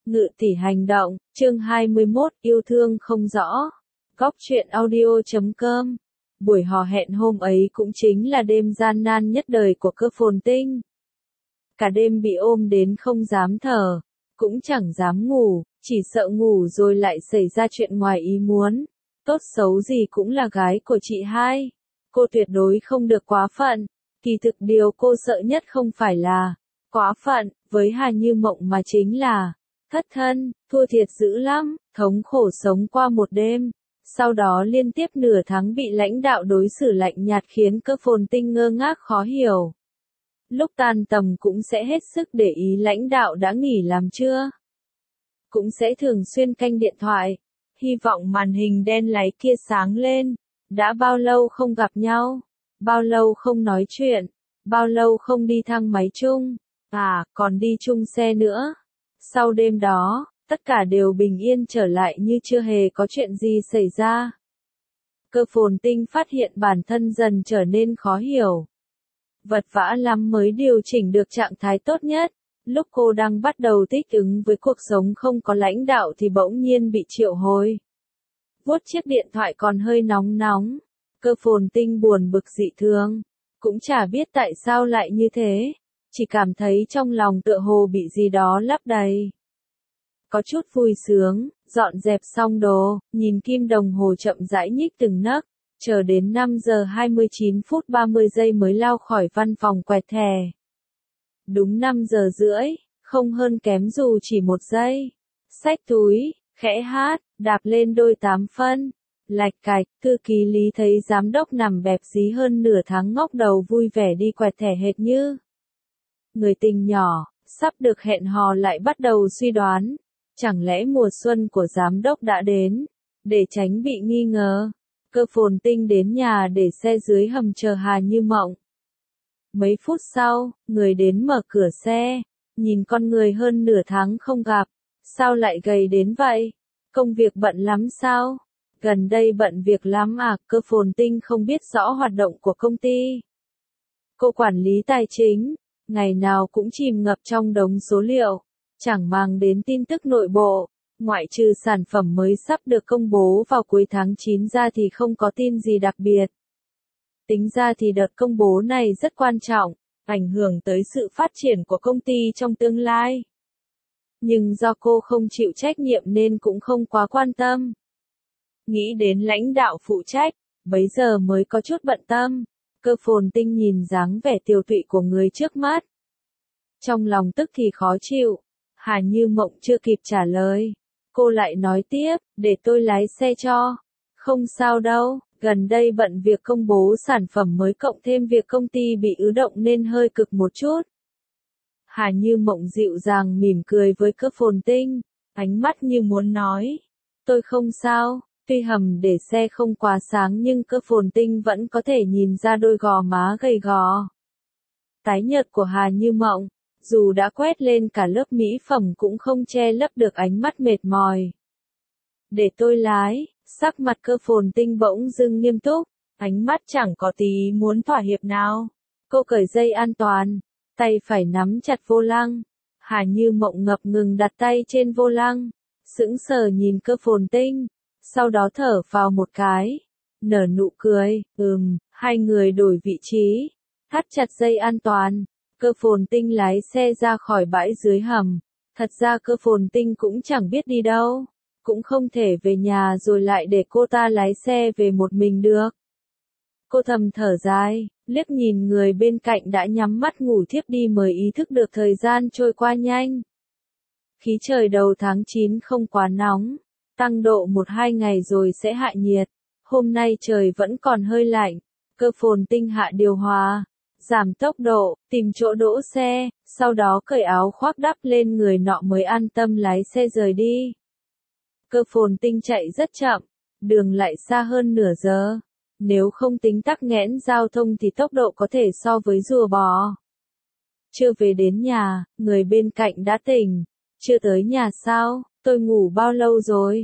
Ngự tỷ hành động, chương 21, yêu thương không rõ. Góc truyện audio.com. Buổi hò hẹn hôm ấy cũng chính là đêm gian nan nhất đời của Cơ Phồn Tinh. Cả đêm bị ôm đến không dám thở, cũng chẳng dám ngủ, chỉ sợ ngủ rồi lại xảy ra chuyện ngoài ý muốn. Tốt xấu gì cũng là gái của chị hai. Cô tuyệt đối không được quá phận. Kỳ thực điều cô sợ nhất không phải là quá phận, với Hà Như Mộng mà chính là thất thân, thua thiệt dữ lắm, thống khổ sống qua một đêm. Sau đó liên tiếp nửa tháng bị lãnh đạo đối xử lạnh nhạt khiến Cơ Phồn Tinh ngơ ngác khó hiểu. Lúc tan tầm cũng sẽ hết sức để ý lãnh đạo đã nghỉ làm chưa. Cũng sẽ thường xuyên canh điện thoại, hy vọng màn hình đen láy kia sáng lên. Đã bao lâu không gặp nhau, bao lâu không nói chuyện, bao lâu không đi thang máy chung, còn đi chung xe nữa. Sau đêm đó, tất cả đều bình yên trở lại như chưa hề có chuyện gì xảy ra. Cơ Phồn Tinh phát hiện bản thân dần trở nên khó hiểu. Vật vã lắm mới điều chỉnh được trạng thái tốt nhất. Lúc cô đang bắt đầu thích ứng với cuộc sống không có lãnh đạo thì bỗng nhiên bị triệu hồi. Vuốt chiếc điện thoại còn hơi nóng. Cơ Phồn Tinh buồn bực dị thường. Cũng chả biết tại sao lại như thế. Chỉ cảm thấy trong lòng tựa hồ bị gì đó lấp đầy. Có chút vui sướng, dọn dẹp xong đồ, nhìn kim đồng hồ chậm rãi nhích từng nấc, chờ đến 5 giờ 29 phút 30 giây mới lao khỏi văn phòng quẹt thẻ. Đúng 5 giờ rưỡi, không hơn kém dù chỉ 1 giây. Xách túi, khẽ hát, đạp lên đôi 8 phân. Lạch cạch, thư ký Lý thấy giám đốc nằm bẹp dí hơn nửa tháng ngóc đầu vui vẻ đi quẹt thẻ hệt như người tình nhỏ, sắp được hẹn hò lại bắt đầu suy đoán. Chẳng lẽ mùa xuân của giám đốc đã đến? Để tránh bị nghi ngờ, Cơ Phồn Tinh đến nhà để xe dưới hầm chờ Hà Như Mộng. Mấy phút sau, người đến mở cửa xe, nhìn con người hơn nửa tháng không gặp, sao lại gầy đến vậy? Công việc bận lắm sao? Gần đây bận việc lắm à? Cơ Phồn Tinh không biết rõ hoạt động của công ty. Cô quản lý tài chính, ngày nào cũng chìm ngập trong đống số liệu, chẳng mang đến tin tức nội bộ, ngoại trừ sản phẩm mới sắp được công bố vào cuối tháng 9 ra thì không có tin gì đặc biệt. Tính ra thì đợt công bố này rất quan trọng, ảnh hưởng tới sự phát triển của công ty trong tương lai. Nhưng do cô không chịu trách nhiệm nên cũng không quá quan tâm. Nghĩ đến lãnh đạo phụ trách, bấy giờ mới có chút bận tâm. Cơ Phồn Tinh nhìn dáng vẻ tiều tụy của người trước mắt. Trong lòng tức thì khó chịu. Hà Như Mộng chưa kịp trả lời. Cô lại nói tiếp, để tôi lái xe cho. Không sao đâu, gần đây bận việc công bố sản phẩm mới cộng thêm việc công ty bị ứ động nên hơi cực một chút. Hà Như Mộng dịu dàng mỉm cười với Cơ Phồn Tinh, ánh mắt như muốn nói. Tôi không sao. Tuy hầm để xe không quá sáng nhưng Cơ Phồn Tinh vẫn có thể nhìn ra đôi gò má gầy gò. Tái nhợt của Hà Như Mộng, dù đã quét lên cả lớp mỹ phẩm cũng không che lấp được ánh mắt mệt mỏi. Để tôi lái, sắc mặt Cơ Phồn Tinh bỗng dưng nghiêm túc, ánh mắt chẳng có tí muốn thỏa hiệp nào. Cô cởi dây an toàn, tay phải nắm chặt vô lăng. Hà Như Mộng ngập ngừng đặt tay trên vô lăng, sững sờ nhìn Cơ Phồn Tinh. Sau đó thở phào một cái, nở nụ cười, hai người đổi vị trí, thắt chặt dây an toàn, Cơ Phồn Tinh lái xe ra khỏi bãi dưới hầm. Thật ra Cơ Phồn Tinh cũng chẳng biết đi đâu, cũng không thể về nhà rồi lại để cô ta lái xe về một mình được. Cô thầm thở dài, liếc nhìn người bên cạnh đã nhắm mắt ngủ thiếp đi mới ý thức được thời gian trôi qua nhanh. Khí trời đầu tháng 9 không quá nóng. Tăng độ 1-2 ngày rồi sẽ hạ nhiệt. Hôm nay trời vẫn còn hơi lạnh. Cơ Phồn Tinh hạ điều hòa, giảm tốc độ, tìm chỗ đỗ xe, sau đó cởi áo khoác đắp lên người nọ mới an tâm lái xe rời đi. Cơ Phồn Tinh chạy rất chậm, đường lại xa hơn nửa giờ. Nếu không tính tắc nghẽn giao thông thì tốc độ có thể so với rùa bò. Chưa về đến nhà, người bên cạnh đã tỉnh. Chưa tới nhà sao? Tôi ngủ bao lâu rồi?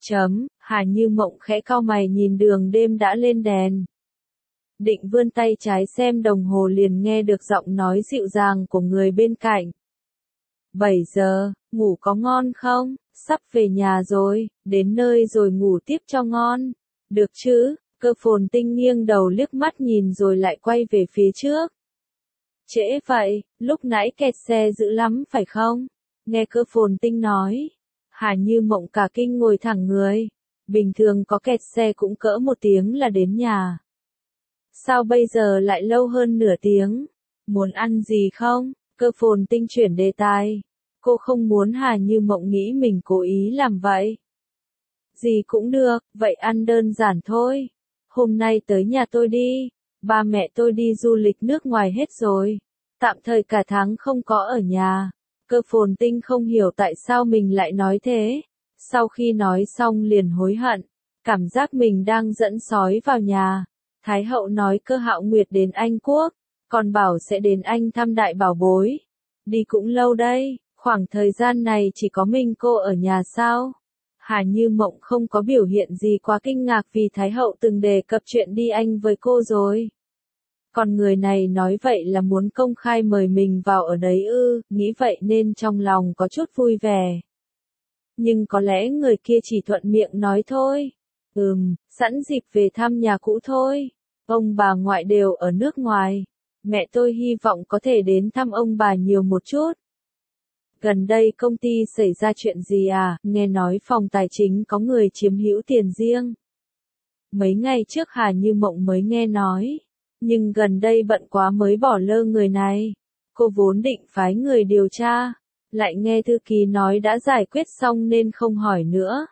Hà Như Mộng khẽ cau mày nhìn đường đêm đã lên đèn. Định vươn tay trái xem đồng hồ liền nghe được giọng nói dịu dàng của người bên cạnh. 7 giờ, Ngủ có ngon không? Sắp về nhà rồi, đến nơi rồi ngủ tiếp cho ngon. Được chứ? Cơ Phồn Tinh nghiêng đầu liếc mắt nhìn rồi lại quay về phía trước. Trễ vậy, lúc nãy kẹt xe dữ lắm phải không? Nghe Cơ Phồn Tinh nói. Hà Như Mộng cả kinh ngồi thẳng người. Bình thường có kẹt xe cũng cỡ 1 tiếng là đến nhà. Sao bây giờ lại lâu hơn nửa tiếng? Muốn ăn gì không? Cơ Phồn Tinh chuyển đề tài. Cô không muốn Hà Như Mộng nghĩ mình cố ý làm vậy. Gì cũng được, vậy ăn đơn giản thôi. Hôm nay tới nhà tôi đi. Ba mẹ tôi đi du lịch nước ngoài hết rồi. Tạm thời cả tháng không có ở nhà. Cơ Phồn Tinh không hiểu tại sao mình lại nói thế. Sau khi nói xong liền hối hận. Cảm giác mình đang dẫn sói vào nhà. Thái hậu nói Cơ Hạo Nguyệt đến Anh Quốc. Còn bảo sẽ đến Anh thăm đại bảo bối. Đi cũng lâu đây. Khoảng thời gian này chỉ có mình cô ở nhà sao? Hà Như Mộng không có biểu hiện gì quá kinh ngạc vì Thái hậu từng đề cập chuyện đi Anh với cô rồi. Còn người này nói vậy là muốn công khai mời mình vào ở đấy ư, nghĩ vậy nên trong lòng có chút vui vẻ. Nhưng có lẽ người kia chỉ thuận miệng nói thôi. Sẵn dịp về thăm nhà cũ thôi. Ông bà ngoại đều ở nước ngoài. Mẹ tôi hy vọng có thể đến thăm ông bà nhiều một chút. Gần đây công ty xảy ra chuyện gì à, nghe nói phòng tài chính có người chiếm hữu tiền riêng. Mấy ngày trước Hà Như Mộng mới nghe nói, nhưng gần đây bận quá mới bỏ lơ người này. Cô vốn định phái người điều tra, lại nghe thư ký nói đã giải quyết xong nên không hỏi nữa.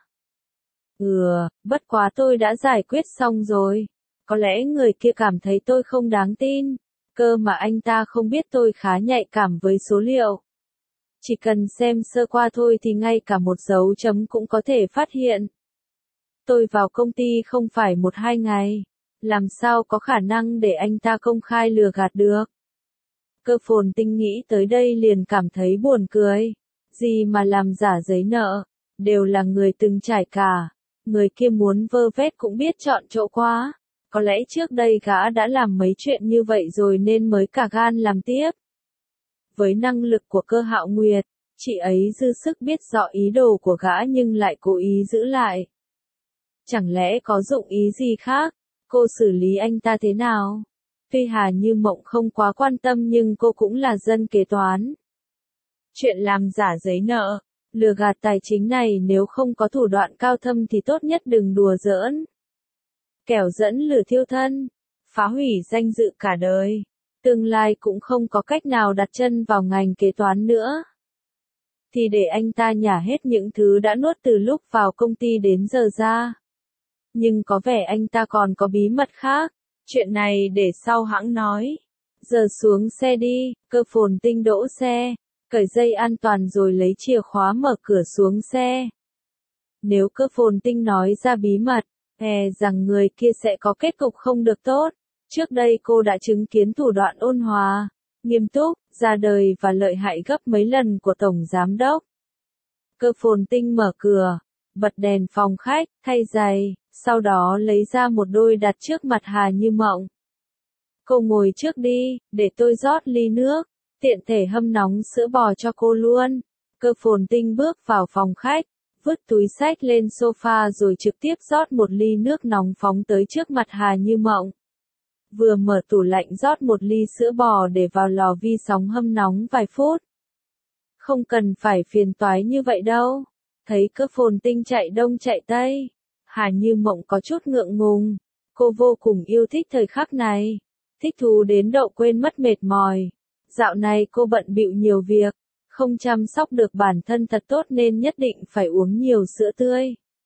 Bất quá tôi đã giải quyết xong rồi. Có lẽ người kia cảm thấy tôi không đáng tin, cơ mà anh ta không biết tôi khá nhạy cảm với số liệu. Chỉ cần xem sơ qua thôi thì ngay cả một dấu chấm cũng có thể phát hiện. Tôi vào công ty không phải 1-2 ngày. Làm sao có khả năng để anh ta công khai lừa gạt được? Cơ Phồn Tinh nghĩ tới đây liền cảm thấy buồn cười. Gì mà làm giả giấy nợ, đều là người từng trải cả. Người kia muốn vơ vét cũng biết chọn chỗ quá. Có lẽ trước đây gã đã làm mấy chuyện như vậy rồi nên mới cả gan làm tiếp. Với năng lực của Cơ Hạo Nguyệt, chị ấy dư sức biết rõ ý đồ của gã nhưng lại cố ý giữ lại. Chẳng lẽ có dụng ý gì khác? Cô xử lý anh ta thế nào? Tuy Hà Như Mộng không quá quan tâm nhưng cô cũng là dân kế toán. Chuyện làm giả giấy nợ, lừa gạt tài chính này nếu không có thủ đoạn cao thâm thì tốt nhất đừng đùa giỡn. Kẻo dẫn lửa thiêu thân, phá hủy danh dự cả đời. Tương lai cũng không có cách nào đặt chân vào ngành kế toán nữa. Thì để anh ta nhả hết những thứ đã nuốt từ lúc vào công ty đến giờ ra. Nhưng có vẻ anh ta còn có bí mật khác. Chuyện này để sau hãng nói. Giờ xuống xe đi, Cơ Phồn Tinh đỗ xe, cởi dây an toàn rồi lấy chìa khóa mở cửa xuống xe. Nếu Cơ Phồn Tinh nói ra bí mật, rằng người kia sẽ có kết cục không được tốt. Trước đây cô đã chứng kiến thủ đoạn ôn hòa, nghiêm túc, ra đời và lợi hại gấp mấy lần của Tổng Giám đốc. Cơ Phồn Tinh mở cửa, bật đèn phòng khách, thay giày, sau đó lấy ra một đôi đặt trước mặt Hà Như Mộng. Cô ngồi trước đi, để tôi rót ly nước, tiện thể hâm nóng sữa bò cho cô luôn. Cơ Phồn Tinh bước vào phòng khách, vứt túi xách lên sofa rồi trực tiếp rót một ly nước nóng phóng tới trước mặt Hà Như Mộng. Vừa mở tủ lạnh rót một ly sữa bò để vào lò vi sóng hâm nóng vài phút. Không cần phải phiền toái như vậy đâu. Thấy Cơ Phồn Tinh chạy đông chạy tây, Hà Như Mộng có chút ngượng ngùng. Cô vô cùng yêu thích thời khắc này. Thích thú đến độ quên mất mệt mỏi. Dạo này cô bận bịu nhiều việc, không chăm sóc được bản thân thật tốt nên nhất định phải uống nhiều sữa tươi.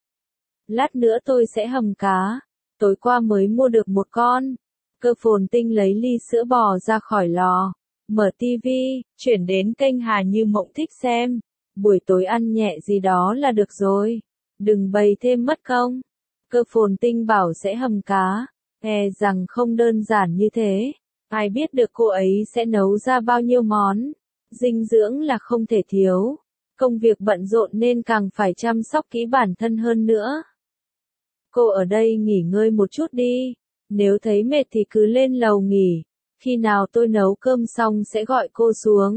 Lát nữa tôi sẽ hầm cá. Tối qua mới mua được một con. Cơ Phồn Tinh lấy ly sữa bò ra khỏi lò, mở tivi, chuyển đến kênh Hà Như Mộng thích xem. Buổi tối ăn nhẹ gì đó là được rồi. Đừng bày thêm mất công. Cơ Phồn Tinh bảo sẽ hầm cá. Rằng không đơn giản như thế. Ai biết được cô ấy sẽ nấu ra bao nhiêu món. Dinh dưỡng là không thể thiếu. Công việc bận rộn nên càng phải chăm sóc kỹ bản thân hơn nữa. Cô ở đây nghỉ ngơi một chút đi. Nếu thấy mệt thì cứ lên lầu nghỉ. Khi nào tôi nấu cơm xong sẽ gọi cô xuống.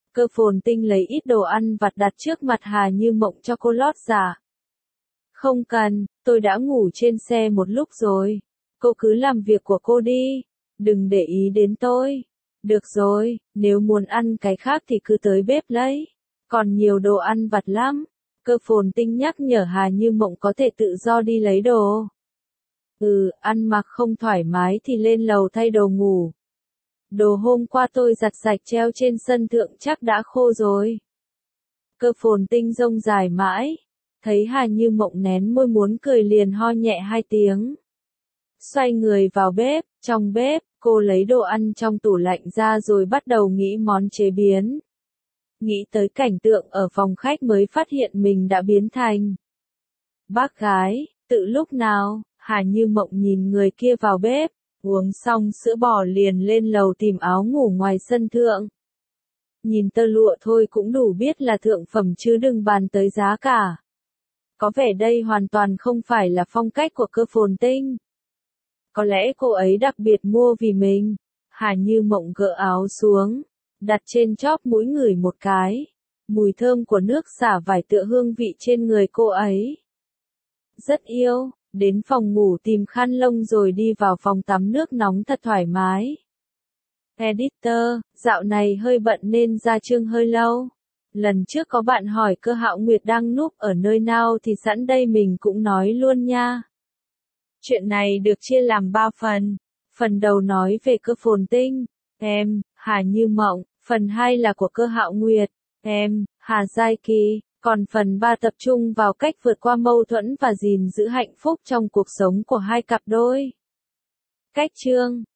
Cơ Phồn Tinh lấy ít đồ ăn vặt đặt trước mặt Hà Như Mộng cho cô lót dạ. Không cần, tôi đã ngủ trên xe một lúc rồi. Cô cứ làm việc của cô đi. Đừng để ý đến tôi. Được rồi, nếu muốn ăn cái khác thì cứ tới bếp lấy. Còn nhiều đồ ăn vặt lắm. Cơ Phồn Tinh nhắc nhở Hà Như Mộng có thể tự do đi lấy đồ. Ăn mặc không thoải mái thì lên lầu thay đồ ngủ. Đồ hôm qua tôi giặt sạch treo trên sân thượng chắc đã khô rồi. Cơ Phồn Tinh rông dài mãi. Thấy Hà Như Mộng nén môi muốn cười liền ho nhẹ 2 tiếng. Xoay người vào bếp, trong bếp, cô lấy đồ ăn trong tủ lạnh ra rồi bắt đầu nghĩ món chế biến. Nghĩ tới cảnh tượng ở phòng khách mới phát hiện mình đã biến thành bác gái, tự lúc nào, Hà Như Mộng nhìn người kia vào bếp, uống xong sữa bò liền lên lầu tìm áo ngủ ngoài sân thượng. Nhìn tơ lụa thôi cũng đủ biết là thượng phẩm chứ đừng bàn tới giá cả. Có vẻ đây hoàn toàn không phải là phong cách của Cơ Phồn Tinh. Có lẽ cô ấy đặc biệt mua vì mình. Hà Như Mộng gỡ áo xuống, đặt trên chóp mũi ngửi một cái. Mùi thơm của nước xả vải tựa hương vị trên người cô ấy. Rất yêu, đến phòng ngủ tìm khăn lông rồi đi vào phòng tắm nước nóng thật thoải mái. Editor, dạo này hơi bận nên ra chương hơi lâu. Lần trước có bạn hỏi Cơ Hạo Nguyệt đang núp ở nơi nào thì sẵn đây mình cũng nói luôn nha. Chuyện này được chia làm 3 phần. Phần đầu nói về Cơ Phồn Tinh, em, Hà Như Mộng. Phần 2 là của Cơ Hạo Nguyệt, em, Hà Giai Kỳ. Còn phần 3 tập trung vào cách vượt qua mâu thuẫn và gìn giữ hạnh phúc trong cuộc sống của hai cặp đôi. Cách chương